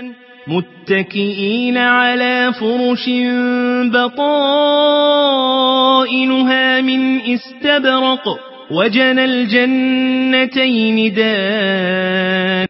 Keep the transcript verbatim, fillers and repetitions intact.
متكئين على فرش بطائنها من استبرق وجنى الجنتين دان